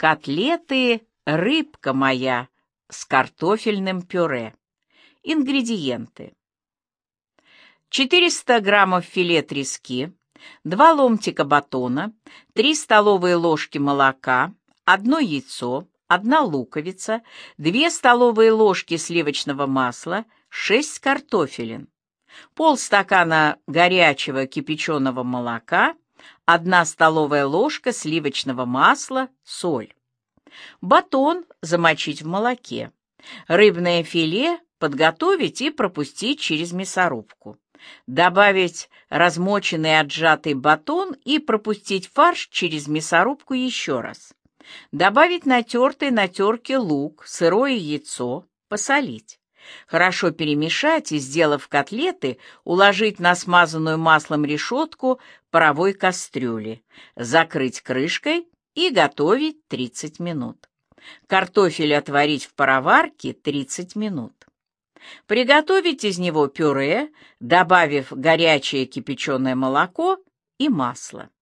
Котлеты «Рыбка моя» с картофельным пюре. Ингредиенты. 400 граммов филе трески, 2 ломтика батона, 3 столовые ложки молока, 1 яйцо, 1 луковица, 2 столовые ложки сливочного масла, 6 картофелин, полстакана горячего кипяченого молока, 1 столовая ложка сливочного масла, соль. Батон замочить в молоке. Рыбное филе подготовить и пропустить через мясорубку. Добавить размоченный отжатый батон и пропустить фарш через мясорубку еще раз. Добавить натертый на терке лук, сырое яйцо, посолить. Хорошо перемешать и, сделав котлеты, уложить на смазанную маслом решетку паровой кастрюли, закрыть крышкой и готовить 30 минут. Картофель отварить в пароварке 30 минут. Приготовить из него пюре, добавив горячее кипяченое молоко и масло.